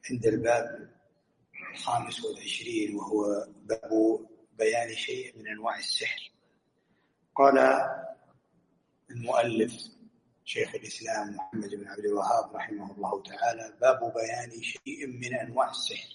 عند الباب 25 وهو باب بيان شيء من أنواع السحر. قال المؤلف شيخ الإسلام محمد بن عبد الوهاب رحمه الله تعالى: باب بيان شيء من أنواع السحر.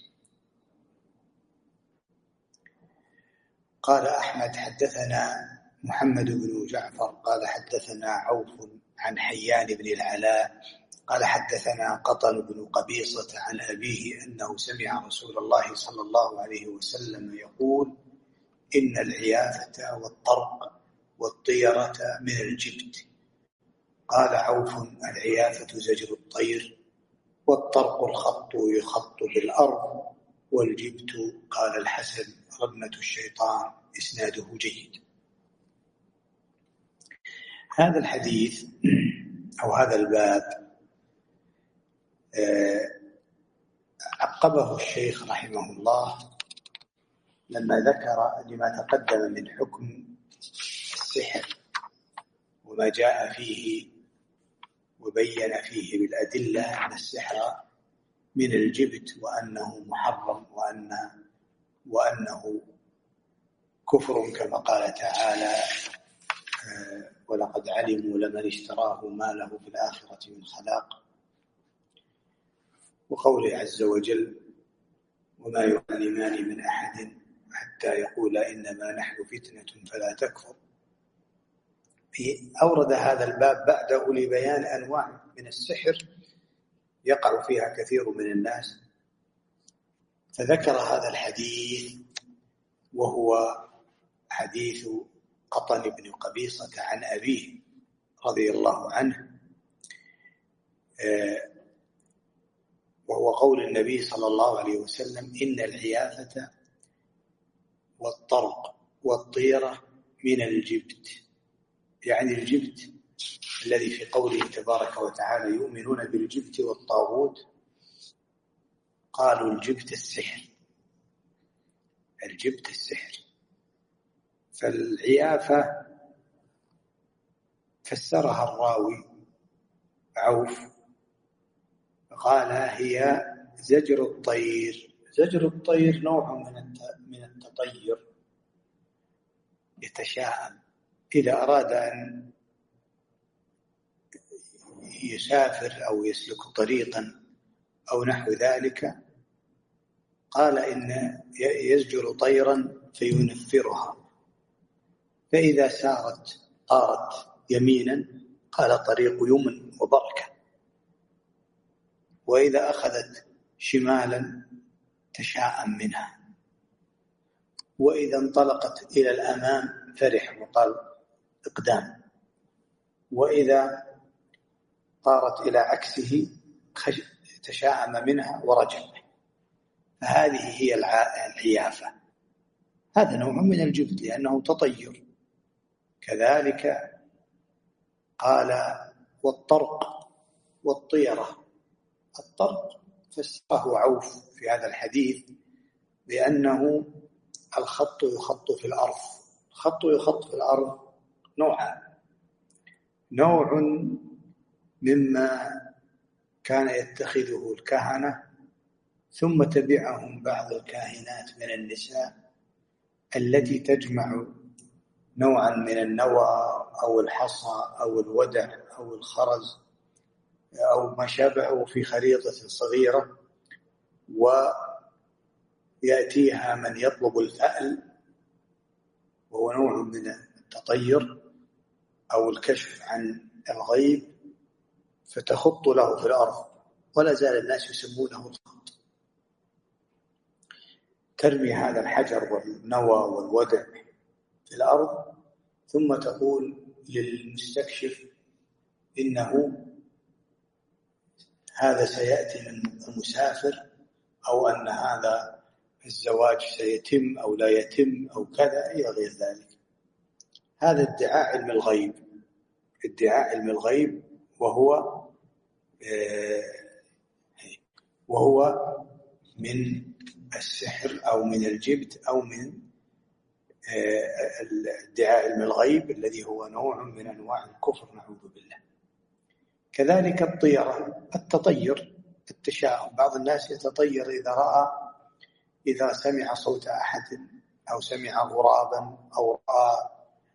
قال أحمد: حدثنا محمد بن جعفر قال حدثنا عوف عن حيان بن العلاء قال حدثنا قطن بن قبيصة عن أبيه أنه سمع رسول الله صلى الله عليه وسلم يقول: إن العيافة والطرق والطيرة من الجبت. قال عوف: العيافة زجر الطير، والطرق الخط يخط بالأرض، والجبت قال الحسن رمة الشيطان. إسناده جيد. هذا الحديث أو هذا الباب عقبه الشيخ رحمه الله لما ذكر لما تقدم من حكم السحر وما جاء فيه، وبين فيه بالأدلة أن السحر من الجبت وأنه محرم وأنه كفر كما قال تعالى: ولقد علموا لمن اشتراه ما له في الآخرة من خلاق. وقوله عز وجل: وما يعلمان من أحد حتى يقولا إنما نحن فتنة فلا تكفر. أورد هذا الباب بعده لبيان أنواع من السحر يقع فيها كثير من الناس، فذكر هذا الحديث وهو حديث قطن بن قبيصة عن أبيه رضي الله عنه، وهو قول النبي صلى الله عليه وسلم: إن العيافة والطرق والطيرة من الجبت، يعني الجبت الذي في قوله تبارك وتعالى: يؤمنون بالجبت والطاغوت. قالوا الجبت السحر، الجبت السحر. فالعيافة فسرها الراوي عوف قال: هي زجر الطير. زجر الطير نوع من التطير، يتشاءم إذا أراد أن يسافر أو يسلك طريقا أو نحو ذلك، قال إن يزجر طيرا فينفرها، فإذا طارت يمينا قال طريق يمن وبركة، وإذا أخذت شمالا تشاءم منها، وإذا انطلقت إلى الأمام فرح وقال إقدام، وإذا طارت إلى عكسه تشاءم منها ورجع. فهذه هي العيافة. هذا نوع من الجبت لأنه تطير. كذلك قال: والطرق والطيرة. الطرق فسره عوف في هذا الحديث بأنه الخط يخط في الأرض. الخط يخط في الأرض نوعان: نوع مما كان يتخذه الكهنة ثم تبعهم بعض الكاهنات من النساء التي تجمع نوعا من النوى أو الحصى أو الودع أو الخرز أو ما شابهه في خريطة صغيرة، ويأتيها من يطلب الفأل وهو نوع من التطير أو الكشف عن الغيب، فتخط له في الأرض، ولا زال الناس يسمونه الخط. ترمي هذا الحجر والنوى والودع في الأرض، ثم تقول للمستكشف إنه هذا سيأتي من المسافر، أو أن هذا الزواج سيتم أو لا يتم أو كذا إلى غير ذلك. هذا ادعاء علم الغيب، ادعاء علم الغيب، وهو من السحر أو من الجبت أو من ادعاء علم الغيب الذي هو نوع من أنواع الكفر، نعوذ بالله. كذلك الطيرة، التطير التشاؤم. بعض الناس يتطير إذا سمع صوت أحد أو سمع غرابا أو رأى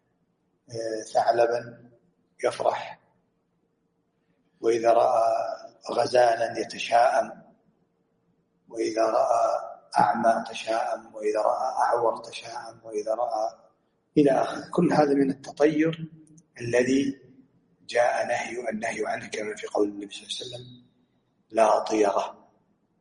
ثعلبا يفرح، وإذا رأى غزالا يتشاءم، وإذا رأى أعمى تشاءم، وإذا رأى أعور تشاءم، وإذا رأى إلى آخره. كل هذا من التطير الذي جاء النهي عنه، كما في قول النبي صلى الله عليه وسلم: لا طيرة.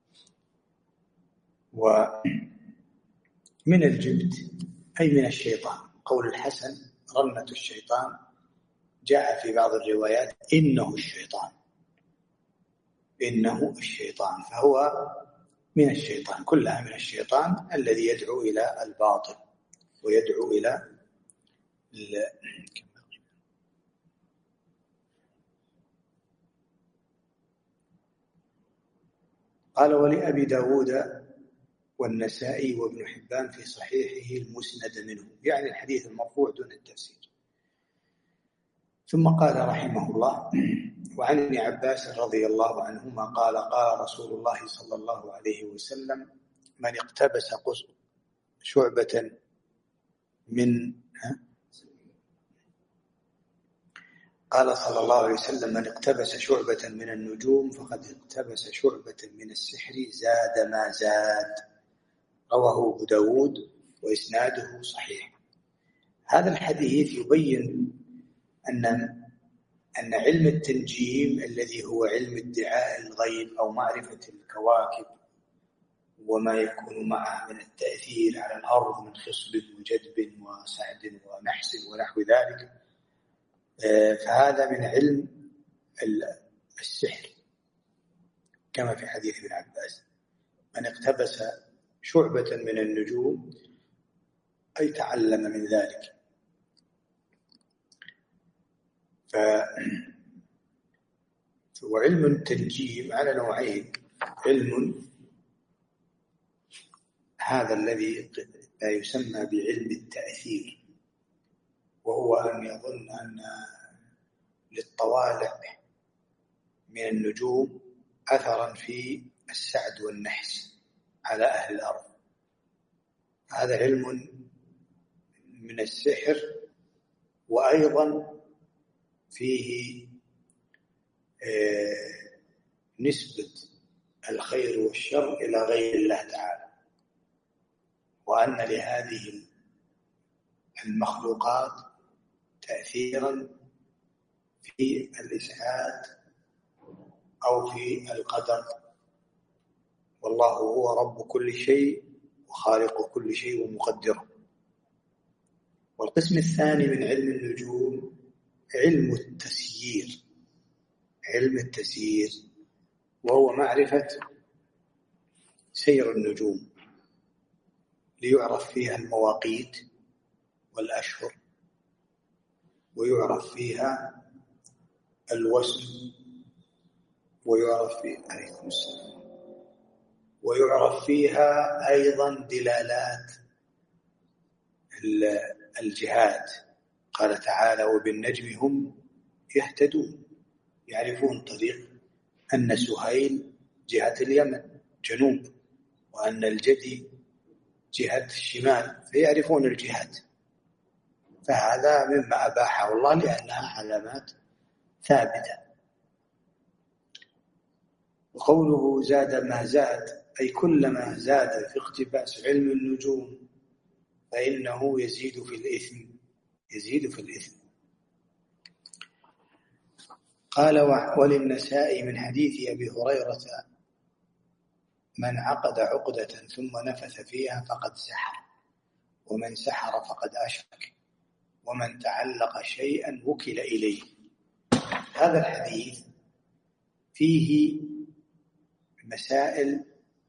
ومن الجبت أي من الشيطان. قول الحسن: رنة الشيطان. جاء في بعض الروايات: إنه الشيطان، إنه الشيطان. فهو من الشيطان، كلها من الشيطان الذي يدعو إلى الباطل ويدعو إلى قال: ولأبي داود والنسائي وابن حبان في صحيحه المسند منه، يعني الحديث المرفوع دون التفسير. ثم قال رحمه الله: وعن ابن عباس رضي الله عنهما قال: قال رسول الله صلى الله عليه وسلم: من اقتبس شعبة من قال صلى الله عليه وسلم: من اقتبس شعبة من النجوم فقد اقتبس شعبة من السحر زاد ما زاد. رواه أبو داود وإسناده صحيح. هذا الحديث يبين أن علم التنجيم الذي هو علم ادعاء الغيب أو معرفة الكواكب وما يكون معه من التأثير على الأرض من خصب وجدب وسعد ونحس ونحو ذلك، فهذا من علم السحر، كما في حديث ابن عباس: من اقتبس شعبة من النجوم أي تعلم من ذلك. وعلم التنجيم على نوعين: علم هذا الذي لا يسمى بعلم التأثير، وهو أن يظن أن للطوالع من النجوم أثرا في السعد والنحس على أهل الأرض. هذا علم من السحر، وأيضا فيه نسبة الخير والشر إلى غير الله تعالى، وأن لهذه المخلوقات تأثيرا في الإسعاد أو في القدر، والله هو رب كل شيء وخالق كل شيء ومقدره. والقسم الثاني من علم النجوم علم التسيير، علم التسيير، وهو معرفة سير النجوم ليعرف فيها المواقيت والأشهر، ويعرف فيها الوسم، ويعرف فيها أيضا دلالات الجهات. قال تعالى: وبالنجم هم يهتدون، يعرفون طريق أن سهيل جهة اليمن جنوب، وأن الجدي جهة الشمال، فيعرفون الجهات. فهذا مما أباحه الله لأنها علامات ثابتة. وقوله زاد ما زاد أي كلما زاد في اقتباس علم النجوم فإنه يزيد في الإثم. قال: وللنسائي من حديث أبي هريرة: من عقد عقدة ثم نفث فيها فقد سحر، ومن سحر فقد أشرك، ومن تعلق شيئا وكل إليه. هذا الحديث فيه مسائل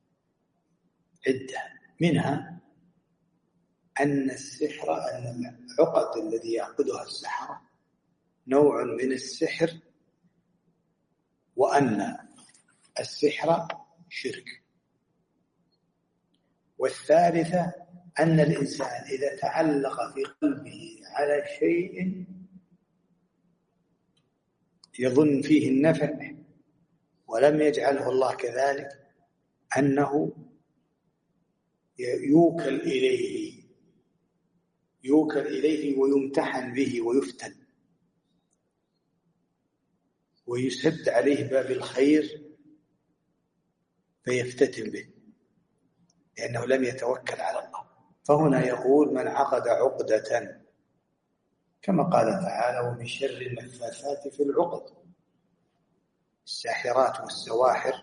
عدة، منها أن السحر، أن العقد الذي يعقدها السحرة نوع من السحر، وأن السحر شرك. والثالثة أن الإنسان إذا تعلق في قلبه على شيء يظن فيه النفع ولم يجعله الله كذلك أنه يوكل إليه ويمتحن به ويفتن ويسد عليه باب الخير فيفتتن به، لأنه لم يتوكل على الله. فهنا يقول من عقد عقدة، كما قال تعالى ومن شر النفاثات في العقد. الساحرات والسواحر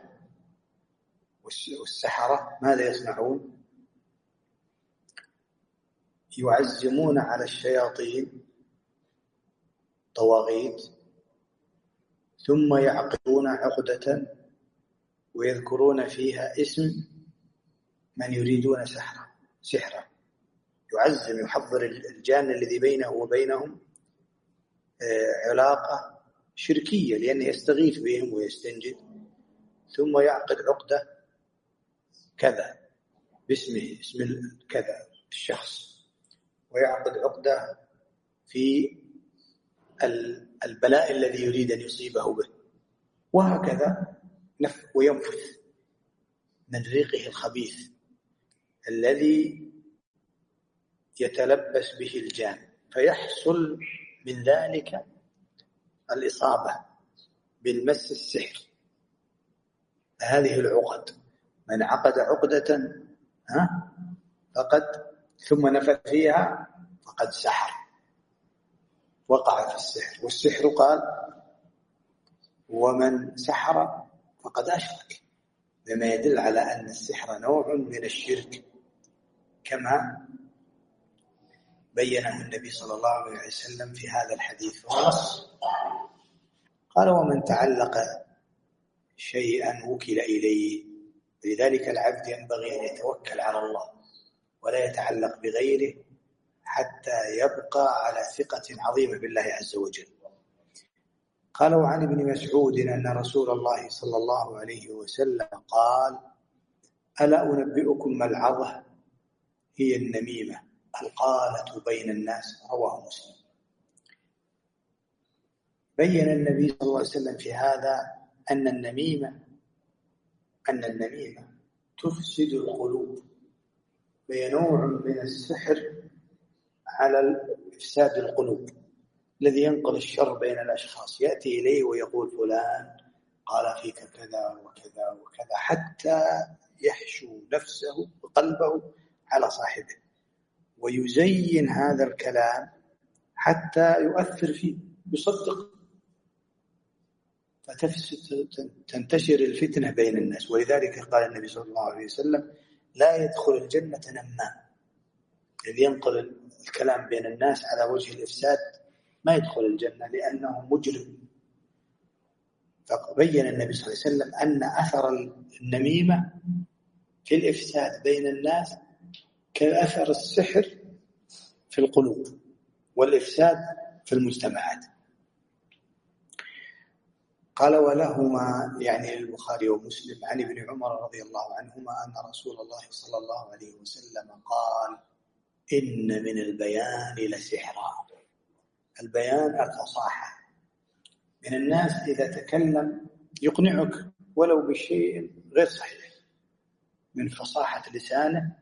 والسحرة ماذا يصنعون؟ يعزمون على الشياطين طواغيت، ثم يعقدون عقدة ويذكرون فيها اسم من يريدون سحرا، يعزم يحضر الجان الذي بينه وبينهم علاقة شركية لأنه يستغيث بهم ويستنجد، ثم يعقد عقدة كذا باسمه، اسم كذا الشخص، ويعقد عقدة في البلاء الذي يريد أن يصيبه به، وهكذا وينفث من ريقه الخبيث الذي يتلبس به الجان، فيحصل من ذلك الإصابة بالمس السحر. هذه العقد، من عقد عقدة فقد ثم نفث فيها فقد سحر، وقع في السحر. والسحر قال ومن سحر فقد أشرك، بما يدل على أن السحر نوع من الشرك كما بينه النبي صلى الله عليه وسلم في هذا الحديث ونص. قال ومن تعلق شيئا وكل إليه، لذلك العبد ينبغي أن يتوكل على الله ولا يتعلق بغيره حتى يبقى على ثقة عظيمة بالله عز وجل. قال وعن ابن مسعود أن رسول الله صلى الله عليه وسلم قال ألا أنبئكم ما العظة؟ هي النميمة القالة بين الناس، رواه مسلم. بين النبي صلى الله عليه وسلم في هذا أن النميمة تفسد القلوب، وهي نوع من السحر على إفساد القلوب الذي ينقل الشر بين الأشخاص، يأتي إليه ويقول فلان قال فيك كذا وكذا وكذا، حتى يحشو نفسه وقلبه على صاحبه ويزين هذا الكلام حتى يؤثر فيه بصدق، فتنتشر الفتنة بين الناس. ولذلك قال النبي صلى الله عليه وسلم لا يدخل الجنة نمام، الذي ينقل الكلام بين الناس على وجه الإفساد ما يدخل الجنة لأنه مجرم. فبين النبي صلى الله عليه وسلم أن أثر النميمة في الإفساد بين الناس كأثر السحر في القلوب والإفساد في المجتمعات. قال ولهما يعني البخاري ومسلم عن ابن عمر رضي الله عنهما أن رسول الله صلى الله عليه وسلم قال إن من البيان لسحرا. البيان الفصاحة، من الناس إذا تكلم يقنعك ولو بشيء غير صحيح من فصاحة لسانه،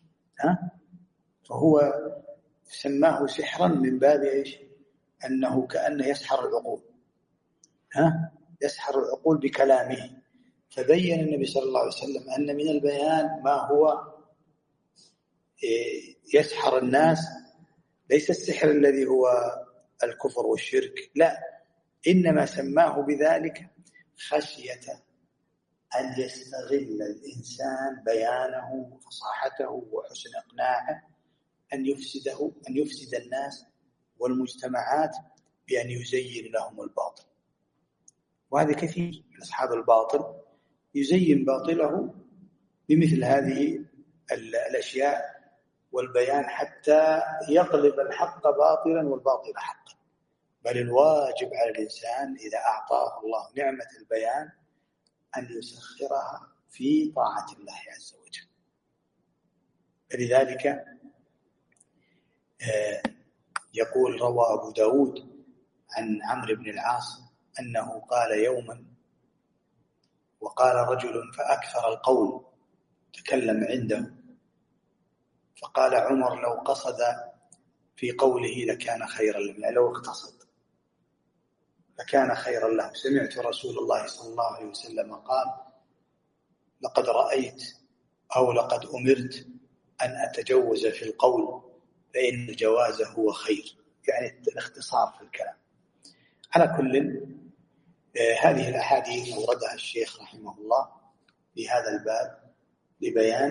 فهو سماه سحرا من باب إيش؟ أنه كأنه يسحر العقول، يسحر العقول بكلامه. فبين النبي صلى الله عليه وسلم أن من البيان ما هو يسحر الناس، ليس السحر الذي هو الكفر والشرك، لا، إنما سماه بذلك خشية أن يستغل الإنسان بيانه وفصاحته وحسن إقناعه أن يفسد الناس والمجتمعات بأن يزين لهم الباطل. وهذا كثير من أصحاب الباطل يزين باطله بمثل هذه الأشياء والبيان حتى يغلب الحق باطلا والباطل حقا. بل الواجب على الإنسان إذا أعطاه الله نعمة البيان أن يسخرها في طاعة الله عز وجل. لذلك يقول روى أبو داود عن عمرو بن العاص أنه قال يوما وقال رجل فأكثر القول تكلم عنده، فقال عمر لو قصد في قوله لكان خيرا له، يعني لو اقتصد لكان خيرا له. سمعت رسول الله صلى الله عليه وسلم قال لقد رأيت أو لقد أمرت أن أتجوز في القول فإن الجواز هو خير، يعني الاختصار في الكلام. على كل هذه الأحاديث أوردها الشيخ رحمه الله في هذا الباب لبيان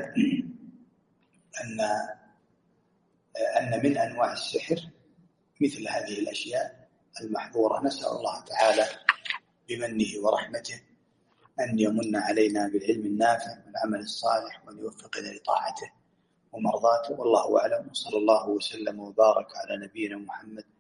أن من أنواع السحر مثل هذه الأشياء المحظورة. نسأل الله تعالى بمنه ورحمته أن يمن علينا بالعلم النافع والعمل الصالح وأن يوفقنا لطاعته ومرضاته، والله أعلم. وصلى الله وسلم وبارك على نبينا محمد